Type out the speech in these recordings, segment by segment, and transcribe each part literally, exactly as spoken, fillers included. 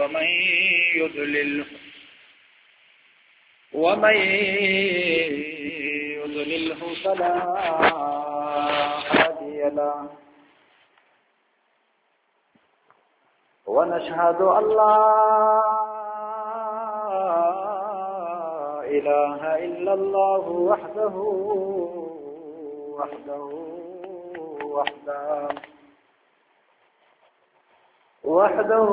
ومن يضلله ومن يضلله فلا هادي له ونشهد أن لا إله إلا الله وحده وحده وحده وحده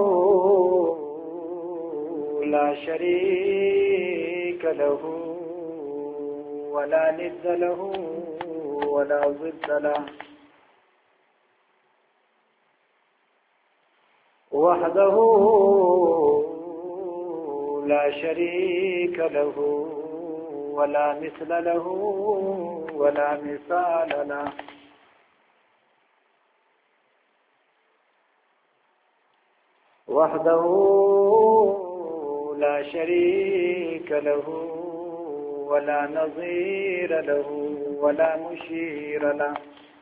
لا شريك له ولا ند له ولا ضد له وحده لا شريك له ولا مثل له ولا مثال له وحده لا شريك له ولا نظير له ولا مشير له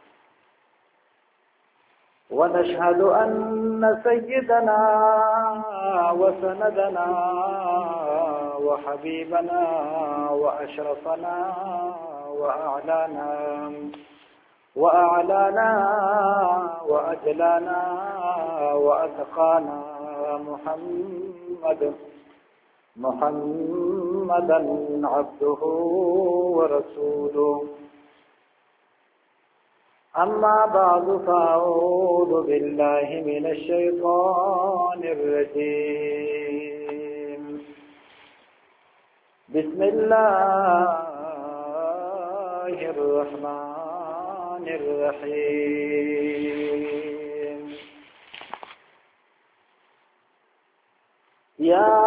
ونشهد أن سيدنا وسندنا وحبيبنا وأشرفنا وأعلانا وأعلانا وأجلانا وأتقانا محمد محمدا عبده ورسوله أما بعد فأعوذ بالله من الشيطان الرجيم بسم الله الرحمن الرحيم يا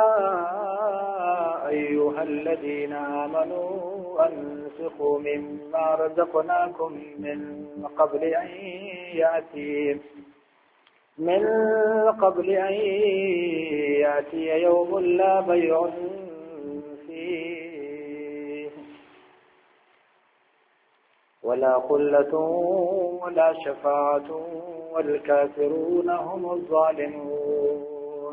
أيها الذين آمنوا أنفقوا مما رزقناكم من قبل أن يأتي من قبل أن يأتي يوم لا بيع فيه ولا خلة ولا شفاعة والكافرون هم الظالمون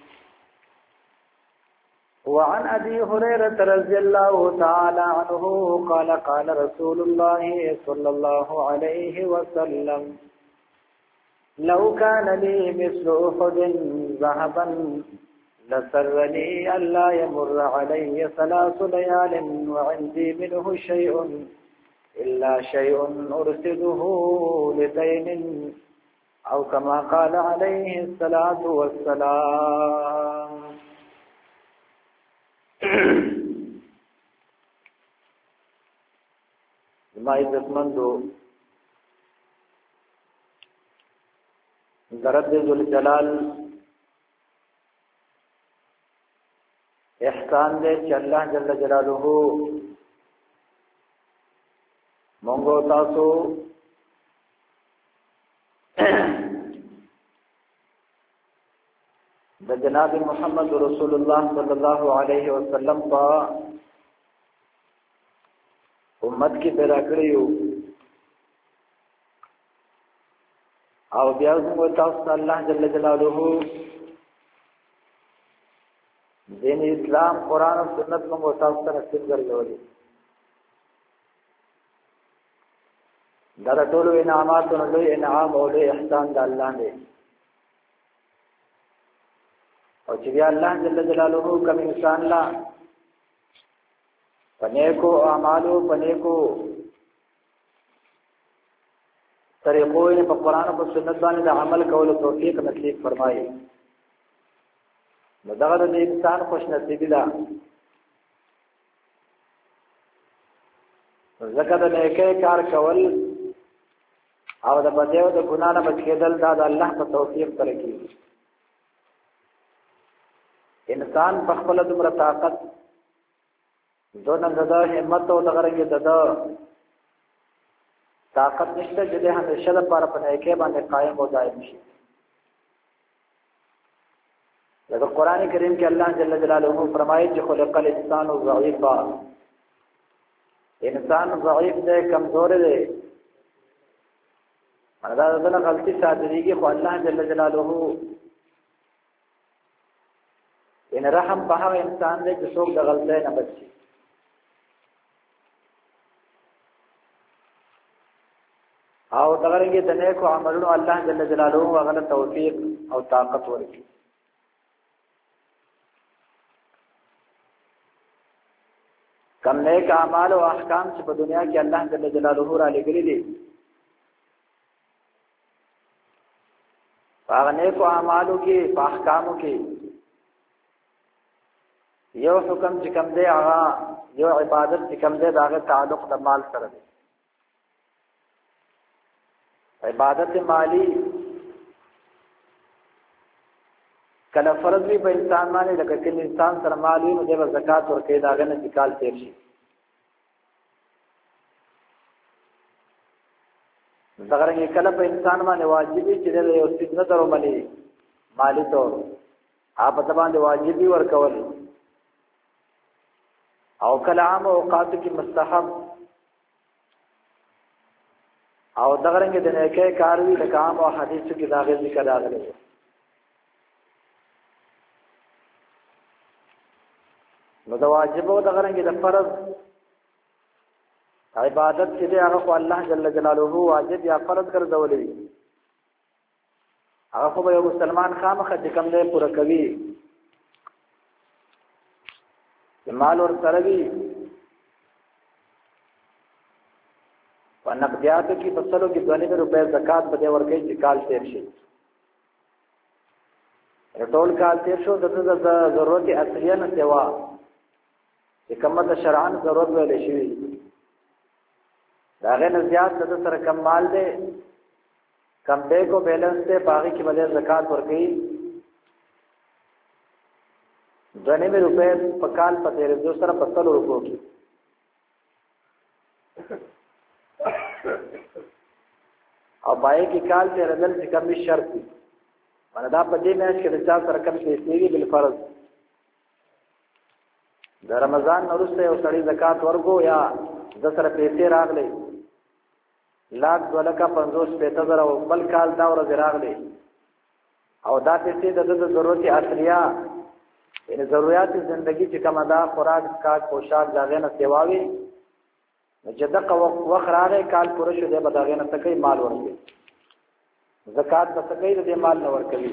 وعن أبي هريرة رضي الله تعالى عنه قال قال رسول الله صلى الله عليه وسلم لو كان لي مثل أحد ذهبا لسرني ألا يمر علي ثلاث ليال وعندي منه شيء إلا شيء أرسله لدين أو كما قال عليه الصلاة والسلام. ما عزتمندو رب ذل جلال احسان دے چې الله جل جلاله مونږ تاسو د جناب محمد رسول الله صلی الله علیه وسلم په امت کې پیدا کړیو او بیا موږ تاسو الله جل جلاله دین اسلام قران او سنت موږ تاسو ته نصیب کړل. دا ټول انعامات او لوی انعام او لوی احسان د الله دی او چې بیا الله جل جلاله کوم انسان لا پنه کو اعمالو پنه کو طریقو یې په قران او سنت باندې د عمل کولو توفیق نصیب فرمایي. نو دغه د انسان خوش نصیبی ده. زکه د نیکه کار کول او د بدیو د ګنا نه بچ کېدل دا د الله په توفیق سره کیږي. انسان په خپل دومره طاقت دونه زده همت او دغه رنګ زده طاقت نشته چې د همیشه لپاره په نیکه باندې قائم او دائم شي. لکه قران کریم کې الله جل جلاله فرمایي چې خلق الانسان ضعیفا، انسان ضعیف دی، کمزور دی. دا دغه غلطي صادریږي خو الله جل جلاله ان رحم په هغه انسان دی چې څوک د غلطۍ نه بچ شي او دغه رنګه د نیکو عملونو الله جل جلاله هغه توفیق او طاقت ورکړي کم نیک اعمال او احکام چې په دنیا کې الله جل جلاله را لګري دي هغه نیکو اعمالو کې په احکامو کې یو حکم چې کوم دی هغه یو عبادت چې کوم دی هغه تعلق د مال سره دی عبادت مالی کله فرض وي په انسان باندې لکه چې انسان سره مال وي نو د زکات ورکړي دا غنه ځکال تیر شي دا غره کله په انسان باندې واجب دي چې د یو څه نه درو ملي مالی تور آپ ته باندې واجب دي ورکول او کلام اوقات کې مستحب او دغه رنګ د نیکه کاروي د کام او حدیث کې داغه ذکر راغلی نو د واجب او دغه رنګ د فرض عبادت چې دی هغه الله جل جلاله واجب یا فرض ګرځولې هغه خو یو مسلمان خامخه د کوم نه پوره کوي مال اور سروي په نقدیاتو کې فصلو کې دوه نیم روپے زکات به ورکړي چې کال تیر شي ټول کال تیر شو د ضرورت اصليه نه سوا چې کومه د شرعن ضرورت ویل شي دا غنه زیات د سره کم مال دی کم دې کو بیلنس ته باقي کې به زکات ورکړي دوه نیم روپے په کال په تیر جو سره په څلور روپو کې او پای کې کال ته ردل چې کوم شرط دي باندې دا په دې میاش کې د چا سره کوم پیسې وي بل فرض د رمضان وروسته یو سړی زکات ورکو یا د سره پیسې راغلي لاک دولکا پنځوس پېته زره بل کال دا ورځ راغلي او دا پیسې د ضرورت اصليه یعنی ضرورت زندگی چې کومه دا خوراک کاټ پوشاک داغه نه سیواوي چې دغه وخت راغی کال پوره شو دی به داغه نه تکي مال ورکړي زکات به تکي د مال نه ورکړي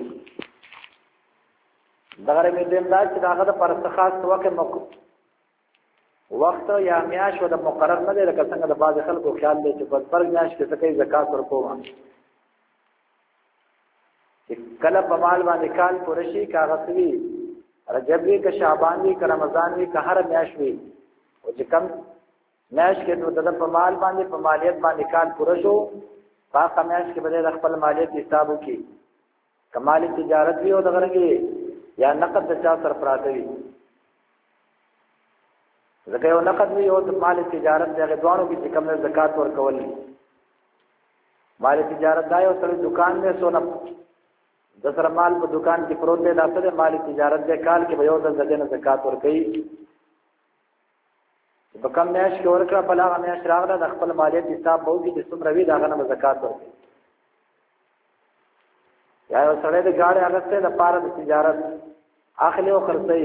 دغه مې دیم دا چې داغه د پر خاص وخت موقع وخت یا میاش و د مقرر نه دی لکه څنګه د باز خلکو خیال دی چې په فرق میاش کې تکي زکات ورکوم چې کله په مال باندې کال پوره شي کاغذ وی رجب وی که شعبان وی که رمضان وی که هر میاش وی او چې کم میاش کې نو د په مال باندې په مالیت باندې کال پوره شو په میاش کې به د خپل مالیت حساب وکړي کمالي تجارت وی او دغه کې یا نقد د چا سره پراته وی زکه یو نقد وی او د مال تجارت دغه دوانو کې کم نه زکات ورکول مال تجارت دا یو سره دکان میں سونا د سره مال په دکان کې پروت دی دا سره مال تجارت د کال کې به یو د زدن زکات ورکړي په کم میاش کې ورکړه په لاغه میاش راغله د خپل مالیت حساب به وکړي چې څومره وی داغه نه زکات ورکړي یا یو سره د ګاډي اغسته د پاره د تجارت اخلي او خرڅي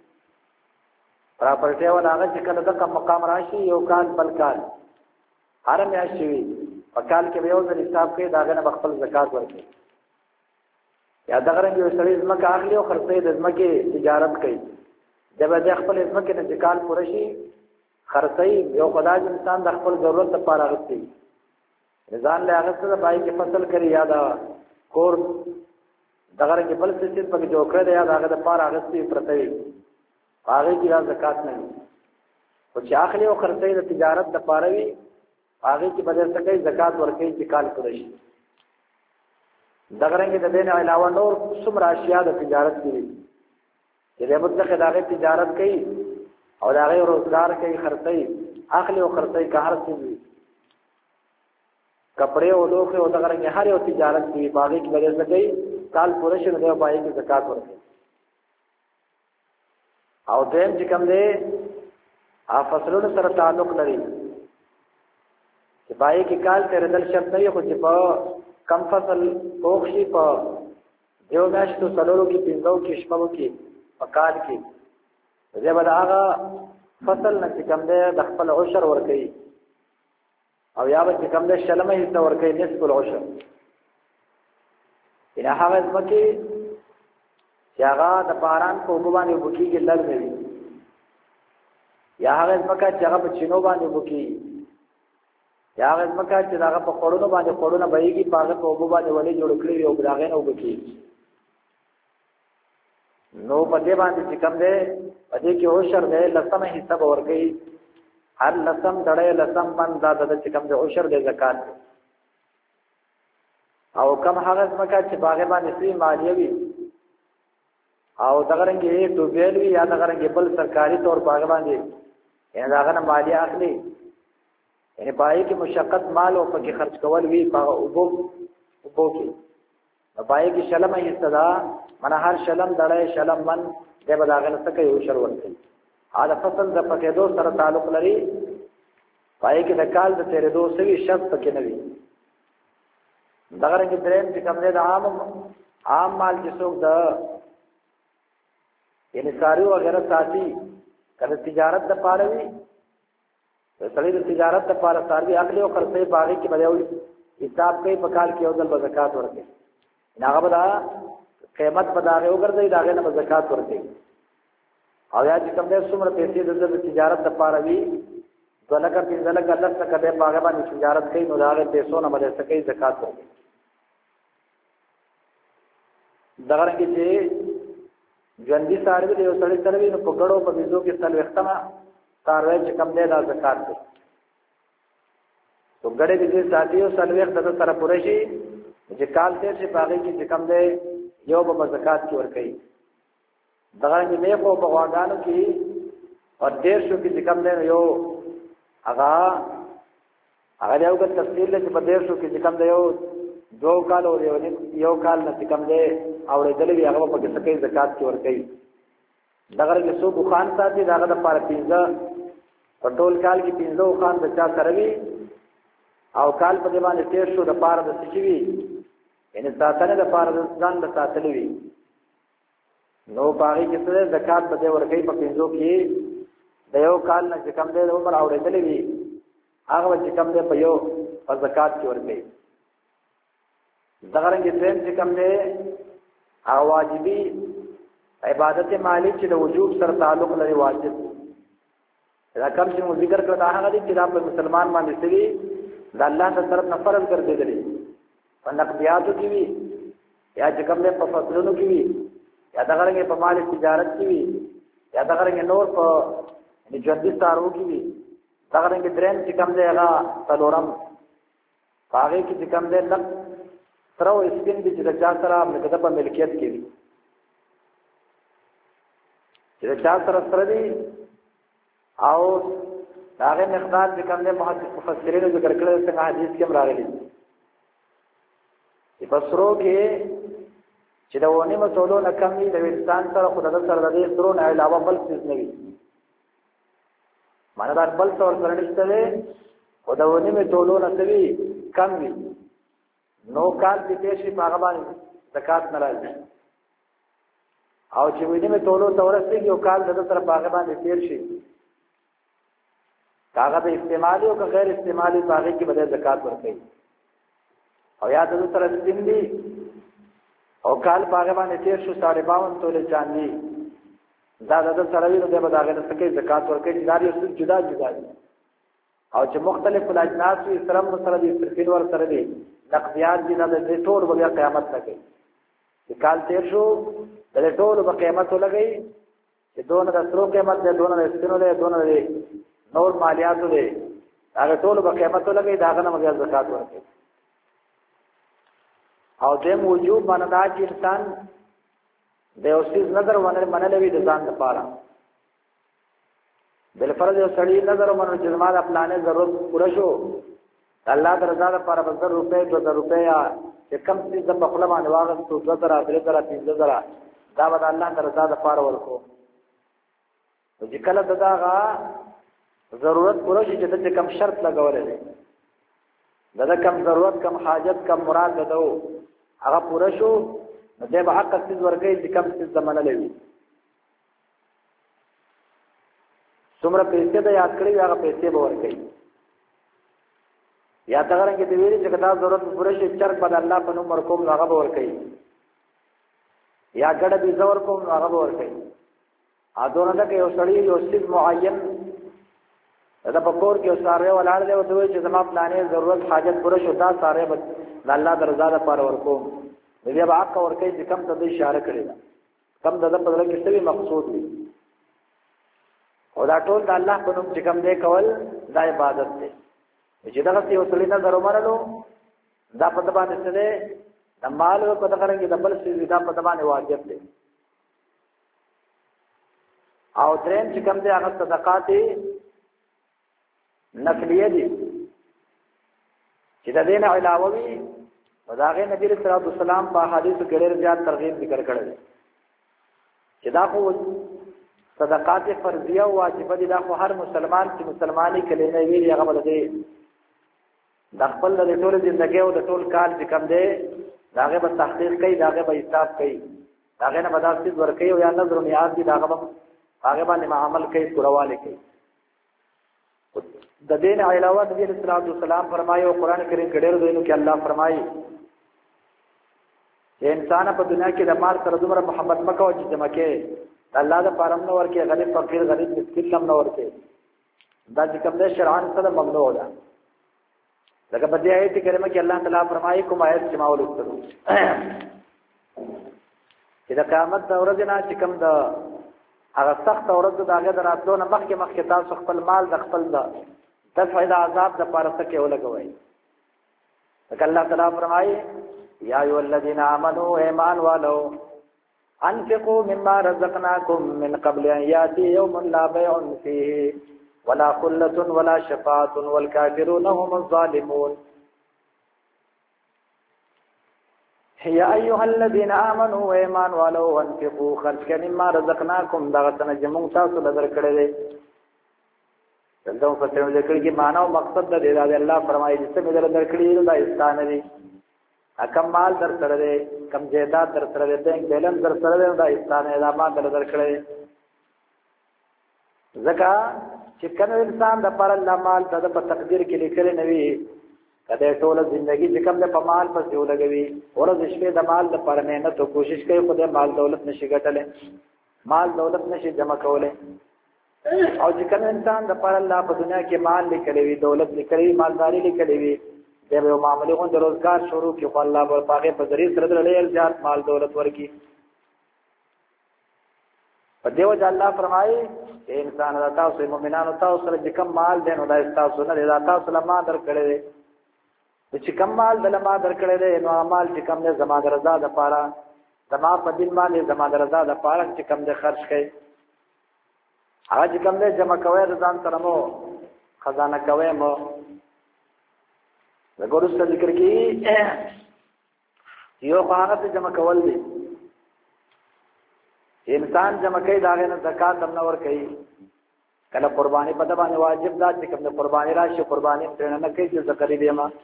پراپرټي ولا هغه چې کله د مقام راشي یو کال بل کال هر میاش وی په کال کې به یو ځل حساب کوي داغه نه خپل زکات ورکړي یا دغه رنګ یو سړی زمکه اخلي او خرڅي د زمکه تجارت کوي دا به خپل زمکه نه ځکال پوره شي خرڅي یو خدای انسان د خپل ضرورت لپاره غوښتي ځان له هغه څخه پای کې فصل کوي یا دا کور دغه رنګ بل څه چې په جوړ کړی یا هغه د لپاره غوښتي پرته وي هغه کې زکات نه وي او چې اخلي او خرڅي د تجارت لپاره وي هغه کې بدل سکے زکات ورکړي چې کال پوره شي دغه رنګ د دین علاوه نور څومره اشیاء د تجارت دي چې د مطلق دغه تجارت کوي او دغه روزګار کوي خرڅي اخلي او خرڅي که هر څه دي کپڑے او لوخه او دغه رنګ هر یو تجارت دی باغې کې بدل سکے کال پوره شي نو پای کې زکات ورکړي او دیم چې کوم دی ا فصلونو سره تعلق لري چې پای کې کال تر دل شرط نه خو چې په کم فصل پوښي په دیو میاشتو سلورو کې پینځو کې شپږو کې وکال کې دې بل هغه فصل نه چې کوم دی د خپل عشر ورکړي او یا به چې کوم دی شلمه حصہ ورکړي نصف العشر ان هغه ځمکه چې هغه د باران په اوبو باندې وبکیږي لږ نه وي یا هغه ځمکه چې هغه په چینو باندې وبکیږي یا هغه ځمکه چې هغه په خړونو باندې خړونه بهيږي هغه په اوبو باندې ولې جوړ کړی او براغې نه وبکیږي نو په دې باندې چې کوم دی په دې کې عشر دی لسمه حصہ ورکړي هر لسم دړې لسم باندې دا د چې کوم دی عشر دی زکات او کم هغه ځمکه چې باغ باندې سي مالیه وي او دغه رنګه ټو بیل وی یا دغه رنګه بل سرکاري طور باغ باندې یعنی داغه نه مالیه اخلي یعنی پای کې مشقت مال او پکې خرج کول وی په اوبو اوبو کې پای کې شلمه استدا من هر شلم دړې شلم من دې بداغه نه څه یو شر ورته دا فصل د پکې دو سره تعلق لري پای کې د کال د تیرې دو سوي شرط پکې نه وي دغه رنګه درېم چې کوم دې عام عام مال چې څوک د یعنی ساری وغیرہ ساتي کله تجارت د پاره وي سړی د تجارت د پاره ساری اخلي او خرڅي باغی کې بدوي حساب کوي په کال کې او د زکات ورکړي هغه بدا قیمت په داغه وګرځي داغه نه زکات ورکړي او یا چې کوم دې څومره پیسې د تجارت د پاره وي ځلکه په ځلکه الله څخه د باغ باندې تجارت کوي نو داغه پیسو نه مده سکے زکات ورکړي دغه رنګه چې ژوندۍ ساروی د یو سړي سره نو په ګړو په بيزو کې سل وختمه ساروی چې کم دی دا زکات دی تو ګړې دې ساتيو سل وخت د سره پوره شي چې کال دې چې باغې کې چې کم دی یو به زکات کې ور کوي دغه نه نه په بغواګانو کې او ډېر شو کې چې کم دی یو هغه هغه یو د تفصیل چې په ډېر شو کې چې کم دی یو دو کال او یو کال نه کم دی او دلوی هغه په کې سکه زکات کې ور کوي دغه کې سو بخان ساتي داغه د پاره پینځه په ټول کال کې پینځه خان د چا سره وي او کال په دی باندې تیر شو د پاره د سچوي یعنی ساتنه د پاره د ځان د ساتلې وي نو باغی کې سره زکات په دی ور کوي په پینځو کې د یو کال نه چې کم دی عمر او دلوی هغه چې کم دی په یو په زکات کې ور کوي دغه رنګ دې چې کم دی او واجبی عبادت مالی چې د وجوب سره تعلق لري واجب دا کوم چې موږ ذکر کړو دا هغه دي چې د مسلمان باندې سړي د الله تعالی طرف نه فرض ګرځېدلي په نقدیاتو کې وي یا چې کوم په فصلونو کې وي یا دغه رنګ په مال تجارت کې وي یا دغه رنګ نور په ژوندۍ سارو کې وي دغه رنګ درېم چې کوم دی هغه څلورم هغه کې چې کوم دی لک سره او سپین دي چې د چا سره مکتب په ملکیت کې دي چې د چا سره سره دي او هغه مقدار چې کوم د محدث مفسرینو ذکر کړل څنګه حدیث کې راغلي چې بصرو کې چې دا ونه مسولو نه کم دي د انسان سره خدای سره د دې سرو نه علاوه بل څه نه وي معنی دا بل څور سره نشته ده خدای ونه مسولو نه کوي کم وي نو کال دې پېښې په هغه باندې زکات ناراضي او چې ویني مې ټولو تورسته یو کال د سره په هغه باندې تیر شي کاغذ استعمالي او غیر استعمالي باغې کې بدل زکات ورکړي او یا د سره سپیندي او کال په هغه باندې تیر شو ساڑھے باون توله چاندي دا د سره ویني د بداغه نه سکه زکات ورکړي دا یو څه جدا جدا دي او چې مختلف الاجناس وي سره سره دي ترکین ور سره دي نقدیات دي د ټول بیا قیامت تک چې کال تیر شو د ټول په قیامت ولګي چې دونه د سترو قیامت ده دونه د سپینو ده دونه د نور مالیات ده هغه ټول په قیامت ولګي داغه نه بیا زکات ورکړي او دیم وجوب باندې دا چې انسان د اوسیز نظر ونه منلوي د ځان لپاره بل فرض یو سړی نظر ومنو چې زموږ خپلانه ضرورت پوره شو الله درزا لپاره په زر روپے دو زر روپے یا چې کم څه د خپل باندې واغستو دو زر درې زر پنځه زر دا به الله درزا لپاره ورکو چې کله دغه ضرورت پوره شي چې د کم شرط لګولې ده دا کم ضرورت کم حاجت کم مراد ده هغه پوره شو نو د حق څه ورګي چې کم څه زمانه لوي څومره پیسې د یاد کړی هغه پیسې به ورکړي یا څنګه کې د ویلي چې دا ضرورت پوره شي چرګ بد الله په نوم ورکوم هغه به ورکړي یا ګډه بي زور کوم هغه به ورکړي ا دونه دا کې یو سړی یو څه معین دا په کور کې ساره ولاړ دی او دوی چې زما پلانې ضرورت حاجت پوره شو دا ساره به الله درزا ده پر ورکوم دې به حق ورکړي چې کم ته د اشاره کړی دا کم د په دغه کې څه مقصود دی او دا ټول د الله په نوم چې کم دی کول دا عبادت دی چې دا څه یو سړی نه درو مرلو دا په باندې څه دی د مال په دغه رنګ د بل څه دا په باندې واجب دی او درېم چې کم دی هغه صدقات نفلیه دي چې د دین علاوه وي وداغه نبی رسول الله والسلام په حدیث کې ډېر زیات ترغیب ذکر کړل چې دا خو صدقات فرضیه او واجب دي دا خو هر مسلمان چې مسلمانۍ کلمه ویلي هغه بلدي د خپل د ټول ژوندۍ او د ټول کال چې کم دی داغه په تحقیق کوي داغه په حساب کوي داغه نه بداسي ورکوي او یا نظر نیاز دي داغه هغه باندې عمل کوي پرواله کوي د دین علاوه نبی صلی الله علیه وسلم فرمایو قران کریم کې ډېر دینو کې الله فرمایي چې انسان په دنیا کې د مال سره دومره محبت مکو چې دمکه الله د پرم نو ورکه غریب فقیر غریب مسکین لم نو ورکه دا چې کوم د شرعان سره ممنوع ده لکه په دې آیت کریمه کې الله تعالی فرمایي کوم آیت چې ما ولوستلو چې د قیامت د ورځې نه چې کوم د هغه سخت ورځ د هغه دراتلو نه مخکې مخکې تاسو خپل مال د خپل د دفع د عذاب د پاره څخه ولګوي لکه الله تعالی فرمایي یا ایو الذین آمنوا ایمان والو انفقوا مما رزقناکم من قبل ان یاتی یوم لا بیع فیه ولا خلة ولا شفاعة والكافرون هم الظالمون يا أيها الذين آمنوا وإيمان ولو انفقوا خرج مما رزقناكم دغتنا جمع تاسو لدر کړه دې دلته په څیر ذکر کې معنا او مقصد د دې الله فرمایي چې څه در کړی دا استانه دي کم مال در سره دې کم جیدات در سره دې بینک بیلنس در سره دې دا استانه دا ما در در کړی زکا چې کوم انسان د پر الله مال ته په تقدیر کې لیکل نه وي کله ټول ژوندۍ چې کوم د پمال په څو لګوي ورځ شپه د مال د پر مهنت او کوشش کوي خو د مال دولت نشي ګټلې مال دولت نشي جمع کولې او چې کوم انسان د پر الله په دنیا کې مال لیکلې وي دولت لیکلې وي مالداري لیکلې وي د یو معاملې غو د روزګار شروع کې خو الله په هغه په ذریعہ سره د ډېر زیات مال دولت ورکي په دیو ځ الله فرمایي انسان د تاسو مؤمنانو تاسو سره چې کوم مال دین او د تاسو نه د تاسو لما درکړي چې کوم مال د لما درکړي دي نو مال چې کوم نه زما د رضا د پاره زما په دین باندې زما د رضا د پاره چې کوم د خرج کړي هغه چې کوم نه جمع کوي د ځان سره مو خزانه کوي مو د ګورو څخه ذکر کی یو هغه جمع کول دي انسان جمع کوي داغه نه زکات هم نور کوي کله قرباني په باندې واجب ده چې کوم قرباني راشي قرباني پرې نه کوي چې زکری دی ما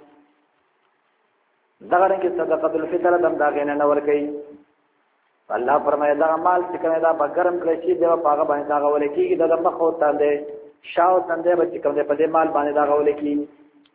دغه رنګه صدقه الفطر هم داغه نه نور کوي الله فرمایي دا مال چې کوم دا بګرم کړی چې دا پاغه باندې دا غول کیږي دا مخ او تاندې شاو تاندې به کوم په دې مال باندې دا غول کیږي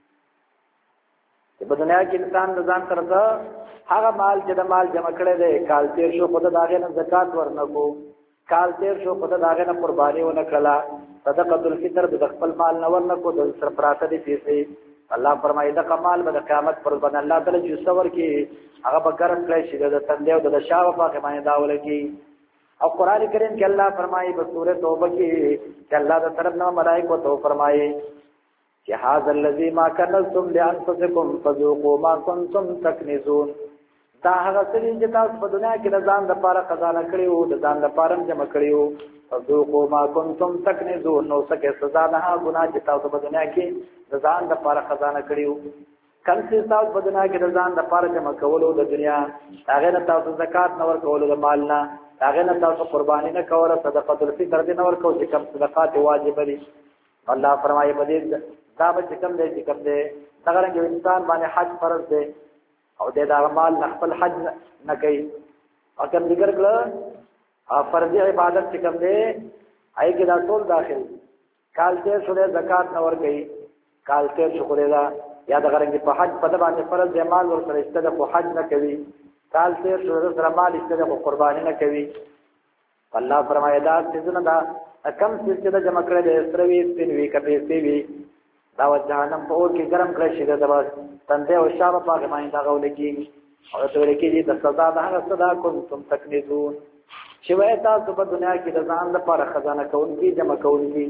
په دنیا کې انسان د ځان سره هغه مال چې د مال جمع کړي دی کال تیر شو خدای داغه نه زکات ورنکو کال تیر شو خدای داغه نه قرباني ونکړه صدقه الفطر د خپل مال نه ورنکو د سر پراته دي پیسې الله فرمایي دا کمال به د قیامت پر باندې الله تعالی جو صبر کې هغه به ګرم کړی شي د تندې او د شاو په باندې داول کې او قران کریم کې الله فرمایي په سورې توبه کې چې الله د طرف نه ملائکه تو فرمایي چې هاذا الذی ما کنزتم لانفسکم فذوقوا ما کنتم تکنزون دا هغه څه چې تاسو په دنیا کې د ځان لپاره خزانه کړیو د ځان لپاره جمع کړیو فذوقوا ما کنتم تکنزون نو څه سزا نه ګناه چې تاسو په دنیا کې د ځان لپاره خزانه کړیو کله چې تاسو په دنیا کې د ځان لپاره جمع کولو د دنیا هغه نه تاسو زکات نه ورکولو د مال نه هغه نه تاسو قرباني نه کوله صدقه الفطر دې نه ورکو چې کوم صدقات واجب دي الله فرمایي په دې دا به کوم دې چې کوم دې څنګه انسان باندې حج فرض دی او د اعمال خپل حج نه کوي او کوم ذکر کړه فرض عبادت چې کوم دی آی کې دا ټول داخل کال تیر شو زکات نه ور کوي کال تیر شو خوري دا یا د غرنګ په حج په باندې فرض دی مال ور سره استده په حج نه کوي کال تیر شو سره مال استده په قرباني نه کوي الله فرمایي دا څه دا کم څه د جمع کړل د سروي سپینوي کپې سیوي دا وجهانم په اور کې ګرم کړی شي دا بس تنده او شابه پاک باندې دا غول کی او ته ورکی دي د سزا د هغه صدا کوم تکنیزون چې وای تاسو په دنیا کې د ځان لپاره خزانه کوونکی جمع کوونکی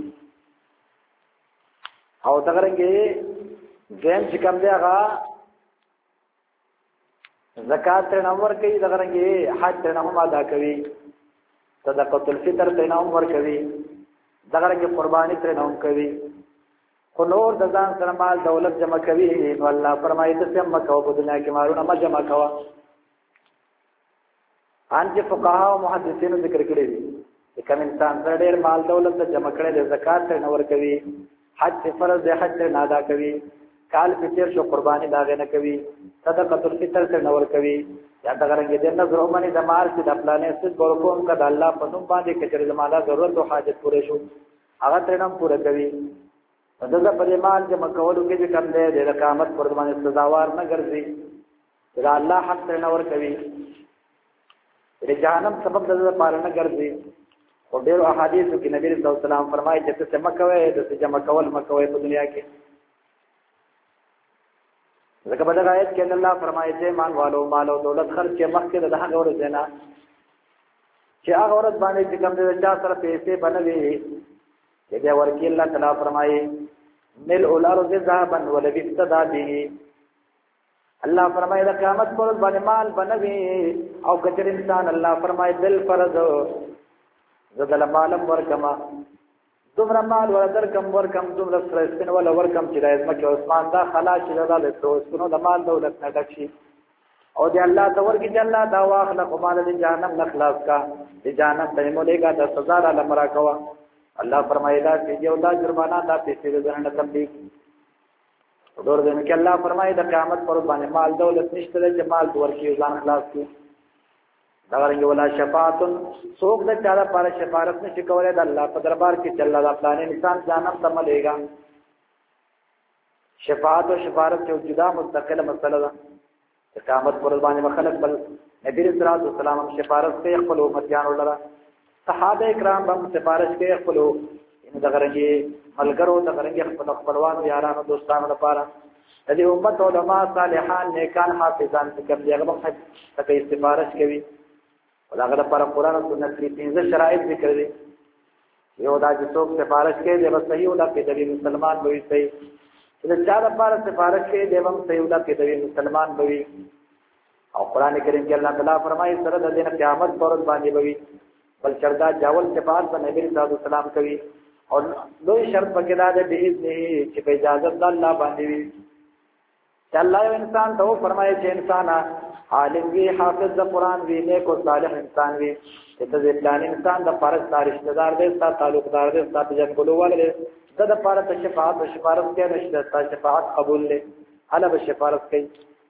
او دغرنګي دیم چې کوم دی هغه زکات تر نمبر کوي دغرنګي حج تر نمبر ادا کوي صدقۃ الفطر تر نمبر کوي دغرنګي قرباني تر نمبر کوي خو نور د ځان سره مال دولت جمع کوي نو الله فرمایي ته سم مکو په دنیا کې مالونه ما جمع کوا ان چې فقها او محدثینو ذکر کړی دي چې کوم انسان سره ډېر مال دولت جمع کړي د زکات تر نور کوي حج فرض دی حج نه ادا کوي کال فطر شو قرباني داغه نه کوي صدقۃ الفطر تر نور کوي یا دا غرنګ دې نه زرو باندې د مال چې د پلانې ست ورکوم کړه الله په نوم باندې کچره زماده ضرورت او حاجت پوره شو هغه تر نوم پوره کوي دغه پریمان چې مکولو کې چې کم دی د قیامت پر باندې سزاوار نه ګرځي دا الله حق تر نور کوي د جهنم سبب د لپاره نه ګرځي او ډېر احادیث کې نبی رسول الله سلام فرمایي چې څه مکوي د څه جمع کول مکوي په دنیا کې ځکه په دغه آیت کې الله فرمایي چې مان والو مال او دولت خرج کې مخکې د هغه ورځ نه چې هغه ورځ باندې چې کوم د چا سره پیسې بنوي چې دا ورکی الله تعالی فرمایي مل الارض ذهبا ولبست به الله فرمایي د قیامت پر باندې مال بنوي او کچر انسان الله فرمایي دل فرض زدل مالم ورکما دومره مال ورਦਰ کم ورکم دومره سرستن ولا ورکم چې راز مکه عثمان دا خلاص شدا له توسونو د مال دولت نه ډکشي او دی الله تور کی جلا دا واخله قمال د جهنم نخلاص کا د جهنم ته مولېګا د سزا را لمرا کوا الله فرمایي دا چې یو دا جرمانه دا پیسې درنه کم دي ودور دې کې الله فرمایي د قیامت پر باندې مال دولت نشته چې مال ورکی ځان خلاص کی دا ورنګ ولا شفاعت سوق د چاره پر شفاعت نشي کولای د الله په دربار کې چې الله تعالی انسان جانم ته ملېګا شفاعت او شفاعت یو جدا مستقله مسله ده قیامت پر باندې مخلق بل نبی رسول الله صلی الله علیه وسلم شفاعت کوي خپل امتیان ولرا صحابه کرام هم سفارش کوي خپل ان دغرنګي ملګرو دغرنګي خپل خپلوان یارانو دوستانو لپاره د دې امت علما صالحان نیکان حافظان کوم دی هغه حج ته سفارش کوي ولغه لپاره قران او سنت کې پنځه شرایط ذکر دي یو دا چې څوک سفارش کوي د صحیح ولا کې د مسلمان وي صحیح چې چا لپاره سفارش کوي د هم صحیح ولا کې د مسلمان وي او قران کریم کې الله تعالی فرمایي سره د دین قیامت پر باندې وي بل چردا جاول سفارش په نبی صلی الله علیه وسلم کوي او لوی شرط پکې دا ده باذن چې په اجازه د الله باندې وي چې الله یو انسان ته فرمایي چې انسان عالم وی حافظ د قران وی نیک او صالح انسان وی چې د ځان انسان د فرض رشتہ دار دی ستاسو تعلقدار دی ستاسو جنګولو والے د د پاره ته شفاعت او شفارت کې نشته ستاسو شفاعت قبول لې الا به شفارت کوي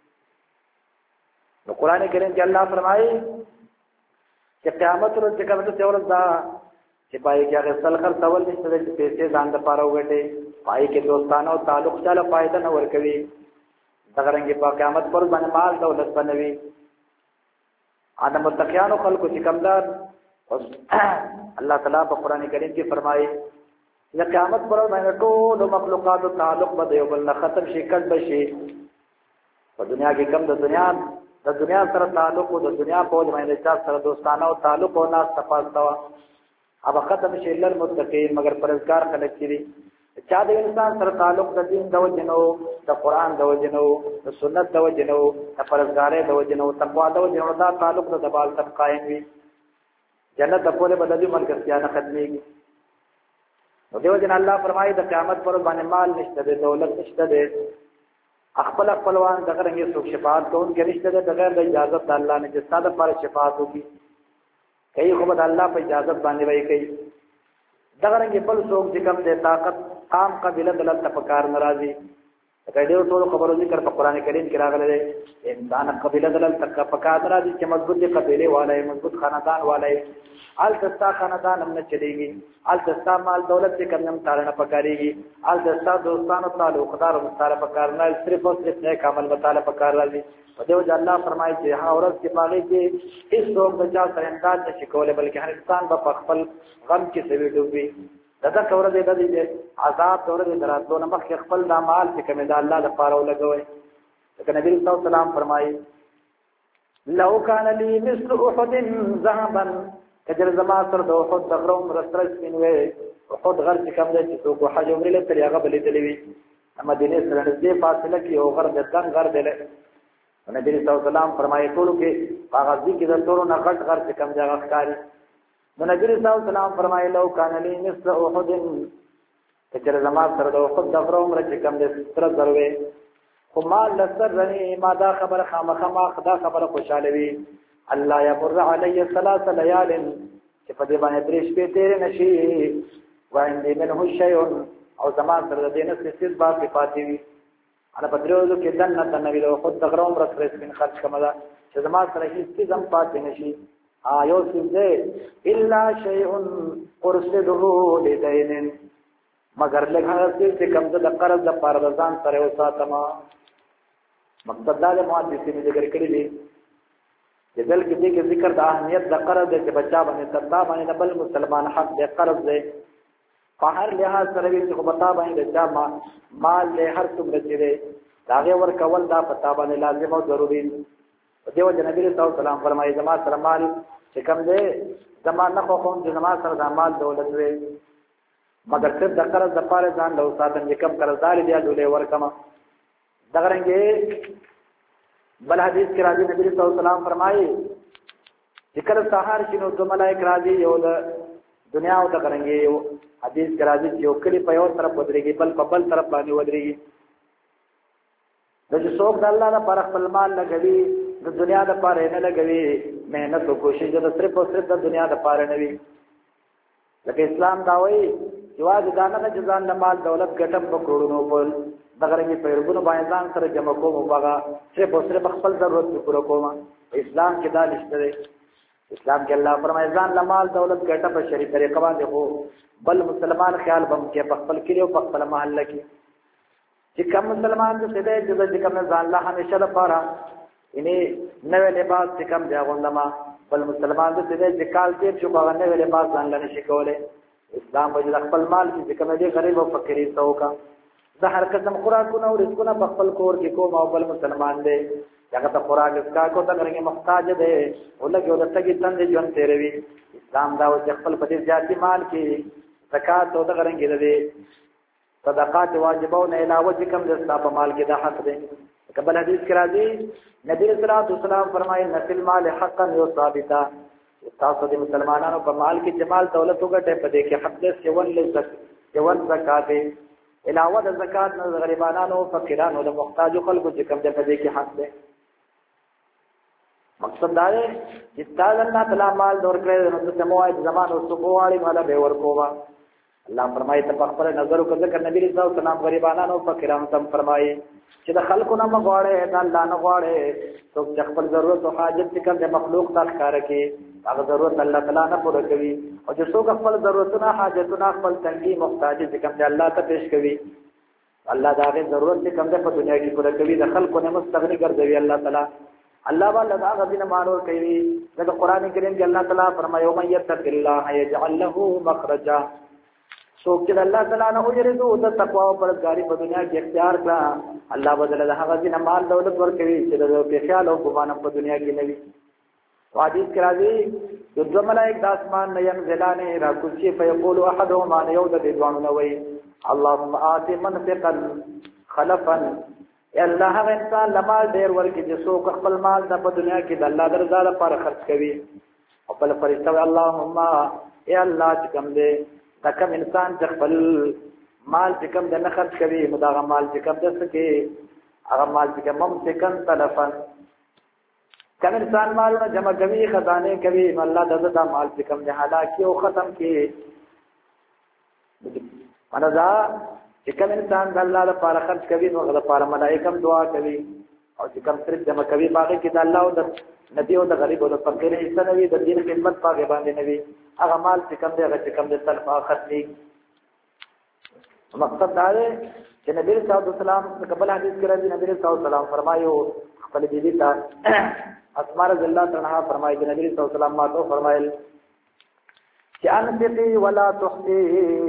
نو قران کریم کې الله فرمایي چې قیامت ورځ چې کومه څه ورځ دا چې پای کې هغه سلخر تول نشته چې پیسې ځان د پاره وګټي پای کې دوستانو تعلق چاله فائدہ نه ورکوي دغرنګي په قیامت پر باندې مال دولت بنوي ادم متقیانو خلقو چې کمدار الله تعالی په قران کریم کې فرمایي چې قیامت پر باندې ټول مخلوقات تعلق به یو بل ختم شي کډ بشي په دنیا کې کم د دنیا د دنیا سره تعلق او د دنیا په وجه باندې چا سره دوستانه او تعلق او ناس تفاصوا اب ختم شي لر متقین مگر پرهیزګار خلک کړي چا د انسان سره تعلق د دین د وجنو د قران د وجنو د سنت د وجنو د پرهیزګارۍ د وجنو تقوا د وجنو دا تعلق د دبال تب قائم وي جنت د پوره بدلې ملګرتیا نه ختميږي نو دیو جن الله فرمایي د قیامت پر باندې مال نشته د دولت نشته د خپل خپلوان دغه رنګه سو شفاعت کوون کې نشته د بغیر د اجازه د الله نه چې ستاسو پر شفاعت وکي کوي خو د الله په اجازه باندې وایي کوي دغه رنګه بل څوک چې کوم د طاقت عام قبيله دلته په کار ناراضي کډیو ټول خبرو ذکر په قران کریم کې راغلی دی انسان قبيله دلل تک پکات را دي چې مضبوط قبيله والے مضبوط خاندان والے ال دستا خاندان هم نه چلےږي ال دستا مال دولت کې کم نه تارنه پکاريږي ال دستا دوستانو تعلقدار مستاره پکار نه صرف او صرف نه کامل مطالعه پکار راځي په دې وجه الله فرمایي چې ها اورس کې پاږي چې هیڅ څوک د چا سره انداز نشي کولای بلکې هر انسان په خپل غم کې سوي ډوبي دغه کور دې د دې عذاب تور دې دراتو نه مخ خپل د مال چې کوم د الله لپاره ولګوي ځکه نبی صلی الله علیه وسلم فرمایي لو كان لي مثل احد ذهبا کجر زما سر د احد د غروم رسترس پینوي احد غر چې کوم دې چې څوک حج عمره لپاره تر هغه بلې تلوي مدینه سره دې فاصله کې او غر د دن غر دې نبی صلی الله علیه وسلم فرمایي ټول کې باغذي کې د تورو نه غټ غر چې کوم ځای ښکاری نو نبی صلی الله علیه وسلم فرمایي لو کان لی مثل احد کچر زما سره د احد د غرو عمر چې کوم دې ستر دروي خو ما لسرني ما دا خبر خامخه ما خدا خبر خوشاله وي الله يمر علي ثلاث ليال چې په دې باندې درې شپې تیر نشي وعندي منه شيء او زما سره د دې نه څه باقي پاتې وي انا بدرولو کې دنه د نبی له خود د غرو عمر سره سپین خرج کملا چې زما سره هیڅ ځم پاتې نشي آیو سیده الا شیء قرصده لدین مگر لږه چې کوم د قرض د پردازان سره وساتما مقصد دا د محدثینو ذکر کړی دی چې دل کې دې ذکر د اهمیت د قرض چې بچا باندې تبا باندې بل مسلمان حق د قرض دی په هر لحاظ سره چې په بتا باندې د جامع مال له هر څومره چې دی هغه ور کول دا پتا باندې لازم او ضروری دی دیو جن نبی صلی الله علیه وسلم فرمایي زما سره مال چې کوم دی زما نه خو کوم چې زما سره د مال دولت وي مگر څه د قرض د پاره ځان له ساتم چې کم قرضدار دی ډولې ورکما دغه رنګه بل حدیث کې راځي نبی صلی الله علیه وسلم فرمایي چې کله سحر شنو د ملائک راځي یو د دنیا او د غرنګي یو حدیث کې راځي چې یو کلی په یو طرف ودرېږي بل په بل طرف باندې ودرېږي د څوک د الله لپاره خپل مال لګوي د دنیا د پاره نه لګوي مهنت او کوشش د صرف او صرف د دنیا د پاره نه وي لکه اسلام دا وایي چې واجب دانه د ځان د مال دولت ګټم په کروڑونو بول دغه رنګ په ربونو باندې ځان سره جمع کوم باغه صرف او صرف خپل ضرورت پوره کوم اسلام کې دا نشته دی اسلام کې الله فرمایي ځان د مال دولت ګټه په شریعت طریقه باندې هو بل مسلمان خیال بم کې په خپل کې او په خپل محله کې چې کوم مسلمان چې دې چې کوم ځان الله همیشه لپاره اني نوې لباس چې کوم دی غوندما بل مسلمان دې چې کال کې شو باغ نوې لباس ځان لنه شي کوله اسلام په خپل مال کې کوم دی غریب او فقیر توکا د هر قسم خوراکونه او رزقونه په خپل کور کې کوم او بل مسلمان دی هغه ته خوراک اسکا کو د غرنګ محتاج دی ولګي ول تګي تند ژوند تیروي اسلام دا او خپل په دې ذاتي مال کې زکات او د غرنګ دی صدقات واجبو نه علاوه چې کوم د اسلام په مال کې دا حق دی قبل حدیث کې راځي نبی صلی الله علیه وسلم فرمایي نفل مال حقا یو ثابتا تاسو د مسلمانانو په مال کې جمال دولت وګټه په دې کې حق دې سیون لزک سیون زکات علاوه د زکات نه غریبانو فقیرانو د محتاجو خلکو چې کوم دې په دې کې حق دی مقصد دا دی چې تعالی الله تعالی مال دور کړی نو څه موای زمانو سپوالي مال به ورکوما الله فرمایي ته خپل نظر وکړه چې نبی رسول الله سلام غریبانو فقیرانو تم فرمایي چې د خلکو نه مغواړي دا الله نه غواړي څوک خپل ضرورت او حاجت څخه د مخلوق ته ښکار کوي هغه ضرورت الله تعالی نه پوره کوي او چې څوک خپل ضرورتونه حاجتونه خپل تنګي محتاج څخه د الله ته پیش کوي الله دا غي ضرورت څخه د په دنیا کې پوره کوي د خلکو نه مستغني ګرځوي الله تعالی الله باندې دا غوښنه مانو کوي د قران کریم کې الله تعالی فرمایي مَن يَتَّقِ اللَّهَ يَجْعَل لَّهُ مَخْرَجًا څوک چې الله تعالی نه وجري او د تقوا او پرهیزګاری په دنیا کې اختیار کړه الله بدل له هغه دین مال دولت ورکوي چې د خیال او ګمان په دنیا کې نه وي حدیث کې راځي د دوه ملائک د اسمان نه ينزلان را کوشي فيقول احدهما يود دوانو نوي اللهم آت منفقا خلفا یا الله هغه انسان لمال ډیر ورکړي چې څوک خپل مال د په دنیا کې د الله درزا لپاره خرج کوي خپل فرشتہ اللهم یا الله چې کوم دې دا کوم انسان چې خپل مال چې کوم د نه خرج کوي مداغه مال چې کوم د سکے هغه مال چې کوم سکن تلفن کوم انسان مالونه جمع کوي خزانه کوي الله د دا مال چې کوم د هلاکی او ختم کی منځه چې کوم انسان د الله لپاره خرج کوي نو هغه لپاره ملائکه دعا کوي او چې کوم صرف جمع کوي باغې کې د الله او د نبی او د غریب او د فقیر حصہ نه وي د دین خدمت باغې باندې نه وي هغه مال چې کوم دی هغه چې کوم د صرف ختمي مقصد دا دی چې نبی صلی الله علیه وسلم د قبل حدیث کې راځي نبی صلی الله علیه وسلم فرمایو خپل بیبي ته اسماء رضی الله عنها فرمایي چې نبی صلی الله علیه وسلم ماته فرمایل چې انفقي ولا تحصي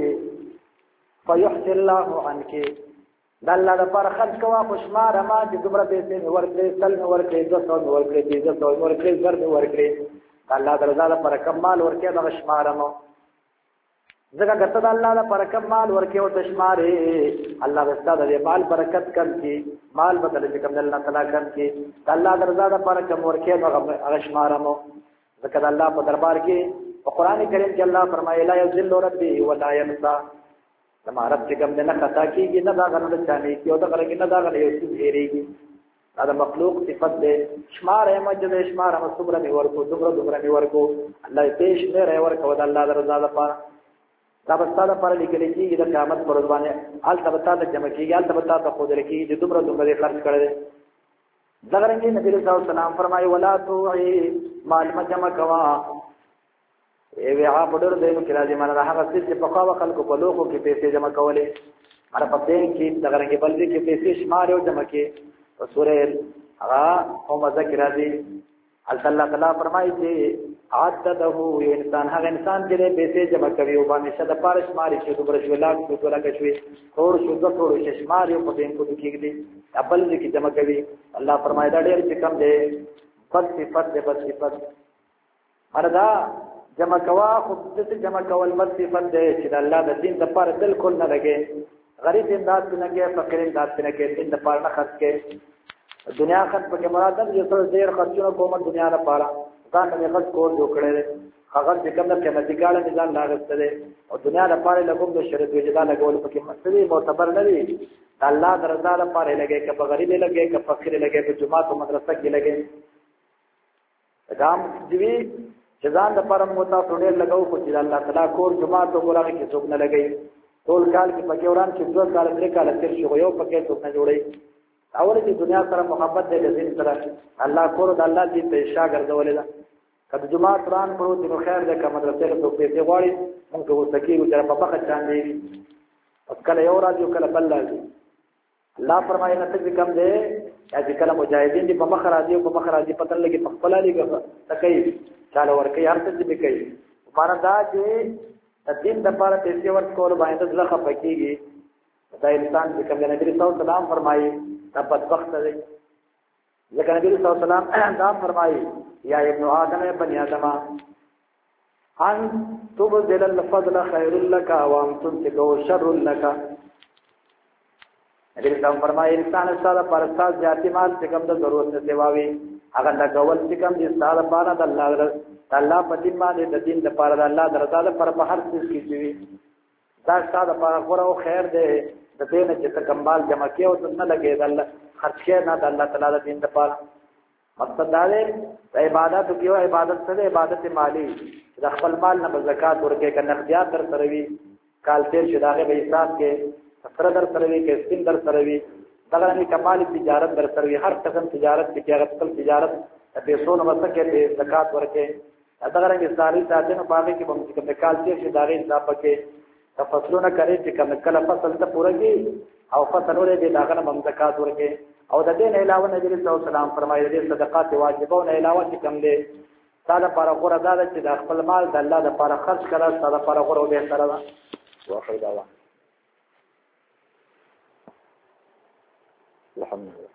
فيحصي الله عنك د الله لپاره خرج کوا خوشمار ما چې دومره پیسې ورکړي سل ورکړي د څو ورکړي د څو ورکړي زر ورکړي الله درزا لپاره کمال ورکړي د شمارمو ځکه ګټه د الله لپاره کمال ورکړي او د شمارې الله واستاده د مال برکت کم کی مال بدل چې کوم الله تعالی کم کی د الله درزا لپاره کم ورکړي د شمارمو ځکه د الله په دربار کې په قران کریم کې الله فرمایي لا یذل ربي ولا ينسى زما رب چې کوم نه خطا کیږي نه دا غنل چانه کی او دا غره نه دا غره یو څه هېریږي دا مخلوق صفت ده شمار هم چې شمار هم صبر می ورکو دومره دومره می ورکو الله پېښ نه رې ورکو د الله رضا لپاره دا بستاده پر لیکل کیږي د قیامت پر ورځ باندې ال تبتا د جمع کیږي ال تبتا د خود لري د دومره دومره خرج کړي دا غرنګي نبی رسول الله سلام فرمایي ولا توعي مال مجمع کوا ای وی په ډېر دینو کې راځي مله هغه چې په خوا خلکو په لوخو کې پیسې جمع کولې مله په دین کې دغه رنګ بلدي کې پیسې شمار او جمع کې او سورې هغه او ذکر راځي الله تعالی فرمایي چې عدده انسان هغه انسان چې پیسې جمع کوي او باندې شته پارش ماري چې دوبره شو لاګ شو لکه شوي ټول شو د ټول شمار او په دین کو کېږي خپل دې کې جمع کوي الله فرمایي دا ډېر چې کم دی بد صفت دې بد صفت مردا جمع کوا خود دې جمع کول بد صفت دې چې د الله د دین لپاره بالکل نه لګي غریب امداد نه کې فقیر امداد نه کې دین لپاره نه خرج کې دنیا خرج په مراد دې څو ډېر خرچونه کوم دنیا لپاره ځان نه خرج کول جوړل هغه چې کوم د قیمتي ګاړه نظام لاغسته دي او دنیا لپاره لګوم د شرط وجدا لګول پکې مسلې معتبر نه دي الله درزا لپاره لګي که په غریب لګي که فقیر لګي په جمعه او مدرسه کې لګي دام دی جزان د پرم موتا ټوډر لګاو خو چې الله تعالی کور جمعه ته ګورغه کې څوک نه لګي ټول کال کې پکې وران چې دوه کال درې کال تیر شو یو پکې څوک نه جوړي اول چې دنیا سره محبت دې د دین سره الله کور د الله دې ته شاګردولې ده کله جمعه قرآن پرو دې خیر ده کوم مدرسې له څوک پیسې غواړي موږ وسکیو چې په بخښ چاندې کله یو راځي کله بل راځي الله فرمایي نه څه کم دی یا چې کله مجاهدین دې په مخ راځي او په مخ راځي پتن لګي په خپل لګي تکي چاله ورکه هر څه دې کوي معنا دا چې د دین د لپاره پیسې ورکول باندې ځلخه پکېږي دا انسان چې کوم نبی رسول الله سلام فرمایي دا بدبخت دی ځکه نبی رسول الله سلام دا فرمایي یا ابن آدم بني آدم ان تبذل الفضل خير لك وان تمسك شر لك نبی رسول فرمایي انسان سره پر اساس ذاتي مال چې کوم د ضرورت نه سیواوي هغه د غول چې کوم د ساده پاره د الله الله په دین باندې د دین لپاره د الله درته لپاره په هر څه کې وي دا ساده لپاره غوړه او خیر دی د دې نه چې کمال جمع کیو ته نه لګي د الله خرج کې نه د الله تعالی د دین لپاره مقصد دا دی د عبادت کیو عبادت سره عبادت مالی د خپل مال نه زکات ورکې کنه اختیار تر سره وي کال تیر شداغه به حساب کې سره در سره وي کې سپین در سره وي دغه نه کمال تجارت در سره وي هر قسم تجارت کې هغه خپل تجارت په پیسو نه مسکه ته زکات ورکې دغه رنګ ساري ساتنه باندې کې باندې کې کال تیر شداغه حساب کې تفصیلونه کوي چې کوم کله فصل ته پورګي او فصل ورې دې داغه نه زکات ورکې او د دې نه علاوه نبی صلی الله علیه وسلم فرمایي دې صدقات واجبو نه علاوه چې کوم دې ساده پر غوړه دا چې د خپل مال د الله لپاره خرج کړه ساده پر غوړه به سره واخر دا الحمد لله.